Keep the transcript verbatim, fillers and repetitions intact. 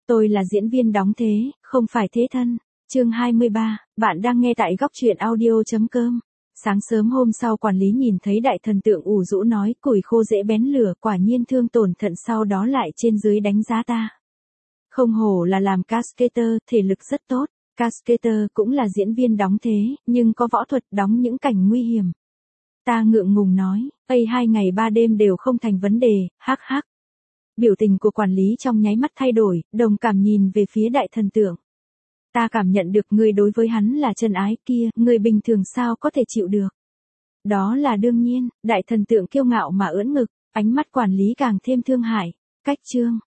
Tôi là diễn viên đóng thế, không phải thế thân. Chương hai mươi ba, bạn đang nghe tại góc truyện audio.com. Sáng sớm hôm sau quản lý nhìn thấy đại thần tượng ủ rũ nói củi khô dễ bén lửa, quả nhiên thương tổn thận, sau đó lại trên dưới đánh giá ta. Không hổ là làm cascader, thể lực rất tốt. Cascader cũng là diễn viên đóng thế, nhưng có võ thuật, đóng những cảnh nguy hiểm. Ta ngượng ngùng nói, ây hai ngày ba đêm đều không thành vấn đề, hắc hắc. Biểu tình của quản lý trong nháy mắt thay đổi, đồng cảm nhìn về phía đại thần tượng. Ta cảm nhận được ngươi đối với hắn là chân ái kia, người bình thường sao có thể chịu được. Đó là đương nhiên, đại thần tượng kiêu ngạo mà ưỡn ngực, ánh mắt quản lý càng thêm thương hại. Cách chương,